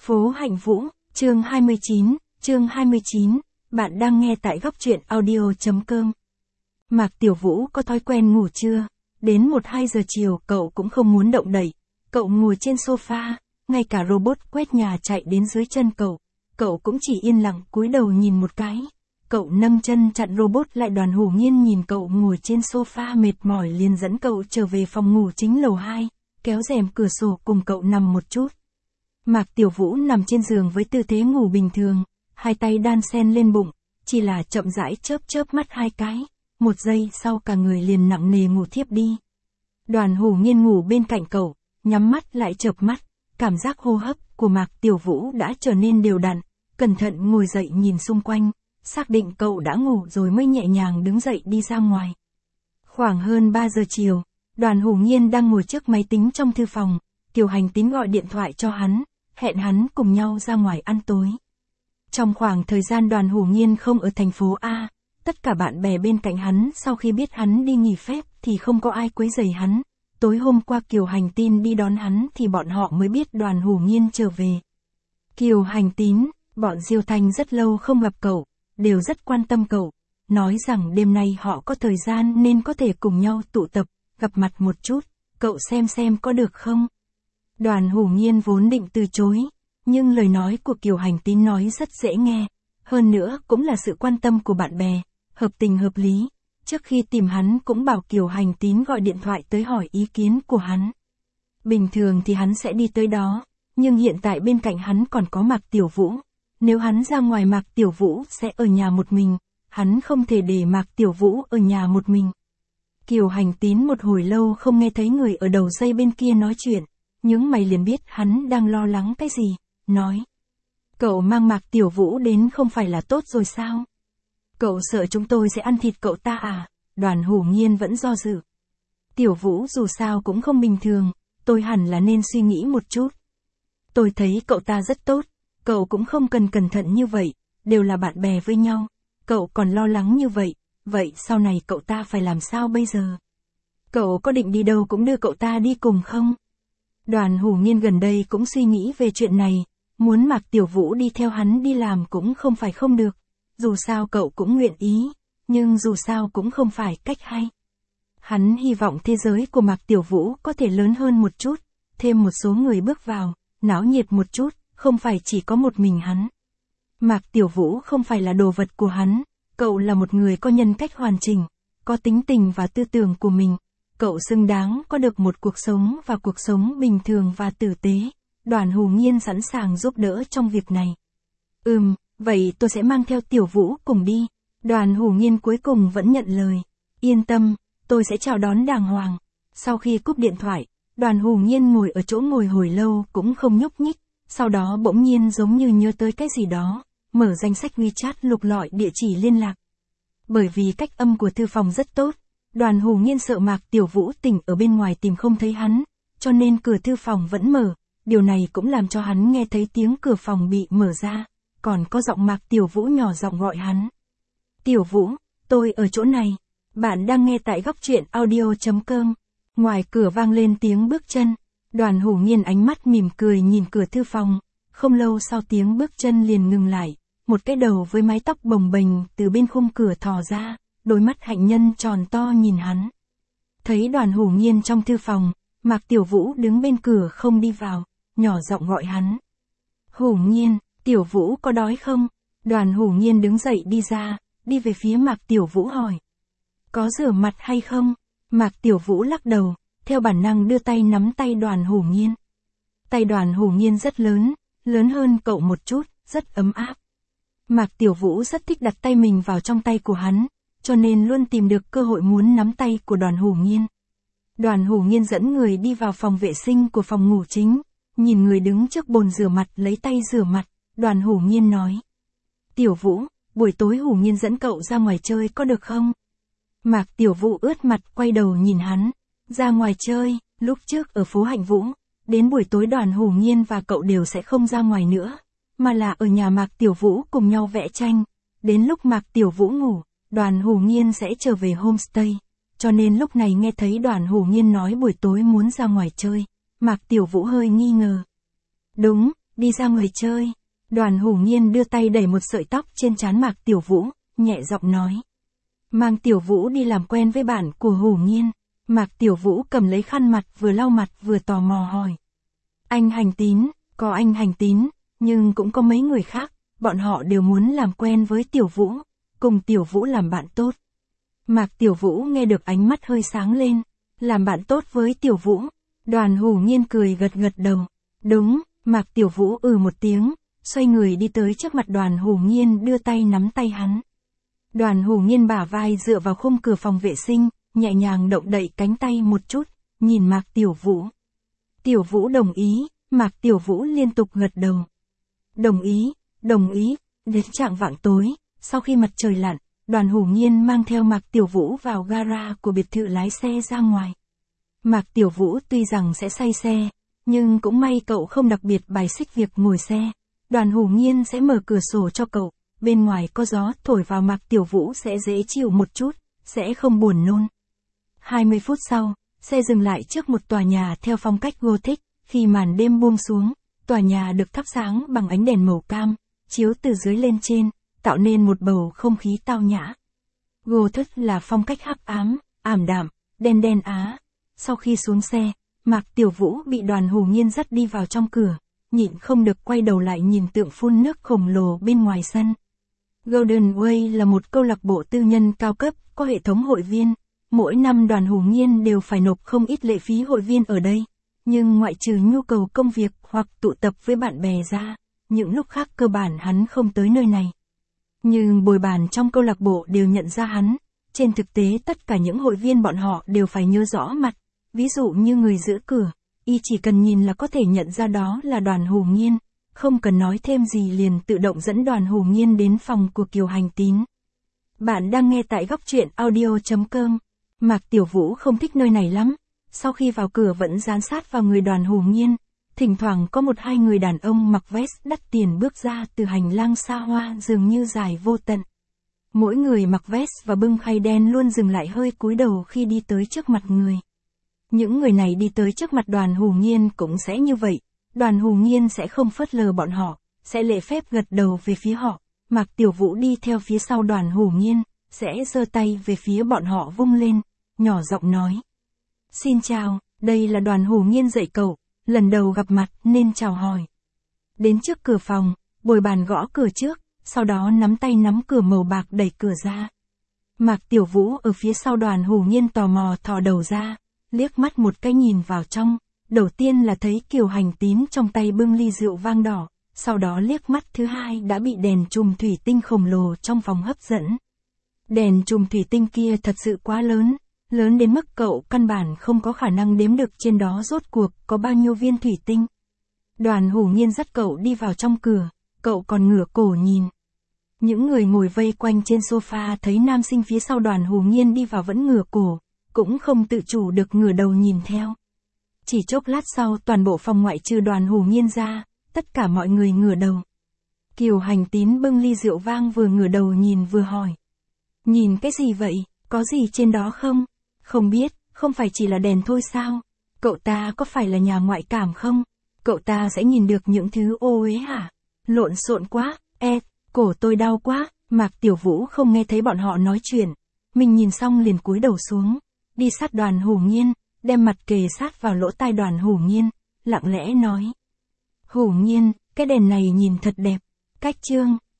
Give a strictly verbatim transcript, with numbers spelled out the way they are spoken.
Phố Hạnh Vũ, chương hai mươi chín, chương hai mươi chín, bạn đang nghe tại góc truyện audio.com. Mạc Tiểu Vũ có thói quen ngủ trưa, đến một hai giờ chiều cậu cũng không muốn động đậy, cậu ngồi trên sofa, ngay cả robot quét nhà chạy đến dưới chân cậu, cậu cũng chỉ yên lặng cúi đầu nhìn một cái. Cậu nâng chân chặn robot lại. Đoàn Hủ Nhiên nhìn cậu ngồi trên sofa mệt mỏi liền dẫn cậu trở về phòng ngủ chính lầu hai, kéo rèm cửa sổ cùng cậu nằm một chút. Mạc Tiểu Vũ nằm trên giường với tư thế ngủ bình thường, hai tay đan sen lên bụng, chỉ là chậm rãi chớp chớp mắt hai cái, một giây sau cả người liền nặng nề ngủ thiếp đi. Đoàn Hủ Nhiên ngủ bên cạnh cậu, nhắm mắt lại chợp mắt, cảm giác hô hấp của Mạc Tiểu Vũ đã trở nên đều đặn, cẩn thận ngồi dậy nhìn xung quanh, xác định cậu đã ngủ rồi mới nhẹ nhàng đứng dậy đi ra ngoài. Khoảng hơn ba giờ chiều, Đoàn Hủ Nhiên đang ngồi trước máy tính trong thư phòng, Kiều Hành Tín gọi điện thoại cho hắn, hẹn hắn cùng nhau ra ngoài ăn tối. Trong khoảng thời gian Đoàn Hủ Nhiên không ở thành phố A, tất cả bạn bè bên cạnh hắn sau khi biết hắn đi nghỉ phép thì không có ai quấy rầy hắn. Tối hôm qua Kiều Hành Tín đi đón hắn thì bọn họ mới biết Đoàn Hủ Nhiên trở về. Kiều Hành Tín, bọn Diêu Thanh rất lâu không gặp cậu, đều rất quan tâm cậu, nói rằng đêm nay họ có thời gian nên có thể cùng nhau tụ tập, gặp mặt một chút, cậu xem xem có được không? Đoàn Hủ Nhiên vốn định từ chối, nhưng lời nói của Kiều Hành Tín nói rất dễ nghe, hơn nữa cũng là sự quan tâm của bạn bè, hợp tình hợp lý. Trước khi tìm hắn cũng bảo Kiều Hành Tín gọi điện thoại tới hỏi ý kiến của hắn. Bình thường thì hắn sẽ đi tới đó, nhưng hiện tại bên cạnh hắn còn có Mạc Tiểu Vũ. Nếu hắn ra ngoài Mạc Tiểu Vũ sẽ ở nhà một mình, hắn không thể để Mạc Tiểu Vũ ở nhà một mình. Kiều Hành Tín một hồi lâu không nghe thấy người ở đầu dây bên kia nói chuyện, nhướng mày liền biết hắn đang lo lắng cái gì, nói. Cậu mang Mạc Tiểu Vũ đến không phải là tốt rồi sao? Cậu sợ chúng tôi sẽ ăn thịt cậu ta à? Đoàn Hủ Nhiên vẫn do dự. Tiểu Vũ dù sao cũng không bình thường, tôi hẳn là nên suy nghĩ một chút. Tôi thấy cậu ta rất tốt, cậu cũng không cần cẩn thận như vậy, đều là bạn bè với nhau, cậu còn lo lắng như vậy, vậy sau này cậu ta phải làm sao bây giờ? Cậu có định đi đâu cũng đưa cậu ta đi cùng không? Đoàn Hủ Nhiên gần đây cũng suy nghĩ về chuyện này, muốn Mạc Tiểu Vũ đi theo hắn đi làm cũng không phải không được, dù sao cậu cũng nguyện ý, nhưng dù sao cũng không phải cách hay. Hắn hy vọng thế giới của Mạc Tiểu Vũ có thể lớn hơn một chút, thêm một số người bước vào, náo nhiệt một chút, không phải chỉ có một mình hắn. Mạc Tiểu Vũ không phải là đồ vật của hắn, cậu là một người có nhân cách hoàn chỉnh, có tính tình và tư tưởng của mình. Cậu xứng đáng có được một cuộc sống và cuộc sống bình thường và tử tế. Đoàn Hủ Nhiên sẵn sàng giúp đỡ trong việc này. Ừm, vậy tôi sẽ mang theo Tiểu Vũ cùng đi. Đoàn Hủ Nhiên cuối cùng vẫn nhận lời. Yên tâm, tôi sẽ chào đón đàng hoàng. Sau khi cúp điện thoại, Đoàn Hủ Nhiên ngồi ở chỗ ngồi hồi lâu cũng không nhúc nhích. Sau đó bỗng nhiên giống như nhớ tới cái gì đó, mở danh sách WeChat lục lọi địa chỉ liên lạc. Bởi vì cách âm của thư phòng rất tốt, Đoàn Hủ Nhiên sợ Mạc Tiểu Vũ tỉnh ở bên ngoài tìm không thấy hắn, cho nên cửa thư phòng vẫn mở, điều này cũng làm cho hắn nghe thấy tiếng cửa phòng bị mở ra, còn có giọng Mạc Tiểu Vũ nhỏ giọng gọi hắn. Tiểu Vũ, tôi ở chỗ này, bạn đang nghe tại góc truyện audio.com. Ngoài cửa vang lên tiếng bước chân, Đoàn Hủ Nhiên ánh mắt mỉm cười nhìn cửa thư phòng, không lâu sau tiếng bước chân liền ngừng lại, một cái đầu với mái tóc bồng bềnh từ bên khung cửa thò ra. Đôi mắt hạnh nhân tròn to nhìn hắn. Thấy Đoàn Hủ Nhiên trong thư phòng, Mạc Tiểu Vũ đứng bên cửa không đi vào, nhỏ giọng gọi hắn. Hủ Nhiên, Tiểu Vũ có đói không? Đoàn Hủ Nhiên đứng dậy đi ra, đi về phía Mạc Tiểu Vũ hỏi. Có rửa mặt hay không? Mạc Tiểu Vũ lắc đầu, theo bản năng đưa tay nắm tay Đoàn Hủ Nhiên. Tay Đoàn Hủ Nhiên rất lớn, lớn hơn cậu một chút, rất ấm áp. Mạc Tiểu Vũ rất thích đặt tay mình vào trong tay của hắn, cho nên luôn tìm được cơ hội muốn nắm tay của Đoàn Hủ Nhiên. Đoàn Hủ Nhiên dẫn người đi vào phòng vệ sinh của phòng ngủ chính, nhìn người đứng trước bồn rửa mặt lấy tay rửa mặt, Đoàn Hủ Nhiên nói. Tiểu Vũ, buổi tối Hủ Nhiên dẫn cậu ra ngoài chơi có được không? Mạc Tiểu Vũ ướt mặt quay đầu nhìn hắn, ra ngoài chơi, lúc trước ở phố Hạnh Vũ, đến buổi tối Đoàn Hủ Nhiên và cậu đều sẽ không ra ngoài nữa, mà là ở nhà Mạc Tiểu Vũ cùng nhau vẽ tranh, đến lúc Mạc Tiểu Vũ ngủ. Đoàn Hủ Nhiên sẽ trở về homestay, cho nên lúc này nghe thấy Đoàn Hủ Nhiên nói buổi tối muốn ra ngoài chơi, Mạc Tiểu Vũ hơi nghi ngờ. Đúng, đi ra ngoài chơi. Đoàn Hùng Nhiên đưa tay đẩy một sợi tóc trên trán Mạc Tiểu Vũ, nhẹ giọng nói. Mang Tiểu Vũ đi làm quen với bạn của Hùng Nhiên. Mạc Tiểu Vũ cầm lấy khăn mặt vừa lau mặt vừa tò mò hỏi. Anh Hành Tín, có anh Hành Tín, nhưng cũng có mấy người khác, bọn họ đều muốn làm quen với Tiểu Vũ, cùng Tiểu Vũ làm bạn tốt. Mạc Tiểu Vũ nghe được ánh mắt hơi sáng lên, làm bạn tốt với Tiểu Vũ. Đoàn Hùng Nhiên cười gật gật đầu. Đúng, Mạc Tiểu Vũ ừ một tiếng, xoay người đi tới trước mặt Đoàn Hùng Nhiên đưa tay nắm tay hắn. Đoàn Hùng Nhiên bả vai dựa vào khung cửa phòng vệ sinh, nhẹ nhàng động đậy cánh tay một chút, nhìn Mạc Tiểu Vũ. Tiểu Vũ đồng ý, Mạc Tiểu Vũ liên tục gật đầu. Đồng ý, đồng ý, đến trạng vạng tối, sau khi mặt trời lặn, Đoàn Hùng Nhiên mang theo Mạc Tiểu Vũ vào gara của biệt thự lái xe ra ngoài. Mạc Tiểu Vũ tuy rằng sẽ say xe, nhưng cũng may cậu không đặc biệt bài xích việc ngồi xe. Đoàn Hùng Nhiên sẽ mở cửa sổ cho cậu, bên ngoài có gió thổi vào Mạc Tiểu Vũ sẽ dễ chịu một chút, sẽ không buồn nôn. hai mươi phút sau, xe dừng lại trước một tòa nhà theo phong cách Gothic, khi màn đêm buông xuống, tòa nhà được thắp sáng bằng ánh đèn màu cam, chiếu từ dưới lên trên, tạo nên một bầu không khí tao nhã. Gothic là phong cách hắc ám, ảm đạm, đen đen á. Sau khi xuống xe, Mạc Tiểu Vũ bị Đoàn Hùng Nhiên dắt đi vào trong cửa, nhịn không được quay đầu lại nhìn tượng phun nước khổng lồ bên ngoài sân. Golden Way là một câu lạc bộ tư nhân cao cấp, có hệ thống hội viên. Mỗi năm Đoàn Hùng Nhiên đều phải nộp không ít lệ phí hội viên ở đây. Nhưng ngoại trừ nhu cầu công việc hoặc tụ tập với bạn bè ra, những lúc khác cơ bản hắn không tới nơi này. Nhưng bồi bàn trong câu lạc bộ đều nhận ra hắn. Trên thực tế tất cả những hội viên bọn họ đều phải nhớ rõ mặt. Ví dụ như người giữ cửa, y chỉ cần nhìn là có thể nhận ra đó là Đoàn Hùng Nhiên. Không cần nói thêm gì liền tự động dẫn Đoàn Hùng Nhiên đến phòng của Kiều Hành Tín. Bạn đang nghe tại góc truyện audio chấm com. Mạc Tiểu Vũ không thích nơi này lắm. Sau khi vào cửa vẫn dán sát vào người Đoàn Hùng Nhiên. Thỉnh thoảng có một hai người đàn ông mặc vest đắt tiền bước ra từ hành lang xa hoa dường như dài vô tận. Mỗi người mặc vest và bưng khay đen luôn dừng lại hơi cúi đầu khi đi tới trước mặt người. Những người này đi tới trước mặt Đoàn Hùng Nhiên cũng sẽ như vậy. Đoàn Hùng Nhiên sẽ không phớt lờ bọn họ, sẽ lễ phép gật đầu về phía họ. Mạc Tiểu Vũ đi theo phía sau Đoàn Hùng Nhiên, sẽ giơ tay về phía bọn họ vung lên, nhỏ giọng nói. Xin chào, đây là Đoàn Hùng Nhiên dạy cậu, lần đầu gặp mặt nên chào hỏi. Đến trước cửa phòng, bồi bàn gõ cửa trước, sau đó nắm tay nắm cửa màu bạc đẩy cửa ra. Mạc Tiểu Vũ ở phía sau Đoàn Hùng Nhiên tò mò thò đầu ra, liếc mắt một cái nhìn vào trong. Đầu tiên là thấy Kiều Hành Tín trong tay bưng ly rượu vang đỏ, sau đó liếc mắt thứ hai đã bị đèn chùm thủy tinh khổng lồ trong phòng hấp dẫn. Đèn chùm thủy tinh kia thật sự quá lớn, lớn đến mức cậu căn bản không có khả năng đếm được trên đó rốt cuộc có bao nhiêu viên thủy tinh. Đoàn Hùng Nhiên dắt cậu đi vào trong cửa, cậu còn ngửa cổ nhìn. Những người ngồi vây quanh trên sofa thấy nam sinh phía sau Đoàn Hùng Nhiên đi vào vẫn ngửa cổ, cũng không tự chủ được ngửa đầu nhìn theo. Chỉ chốc lát sau toàn bộ phòng ngoại trừ Đoàn Hùng Nhiên ra, tất cả mọi người ngửa đầu. Kiều Hành Tín bưng ly rượu vang vừa ngửa đầu nhìn vừa hỏi. Nhìn cái gì vậy, có gì trên đó không? Không biết, không phải chỉ là đèn thôi sao? Cậu ta có phải là nhà ngoại cảm không? Cậu ta sẽ nhìn được những thứ ô uế hả? Lộn xộn quá, e, cổ tôi đau quá. Mạc Tiểu Vũ không nghe thấy bọn họ nói chuyện. Mình nhìn xong liền cúi đầu xuống, đi sát Đoàn Hùng Nhiên, đem mặt kề sát vào lỗ tai Đoàn Hùng Nhiên, lặng lẽ nói. Hùng Nhiên, cái đèn này nhìn thật đẹp. Cách chương.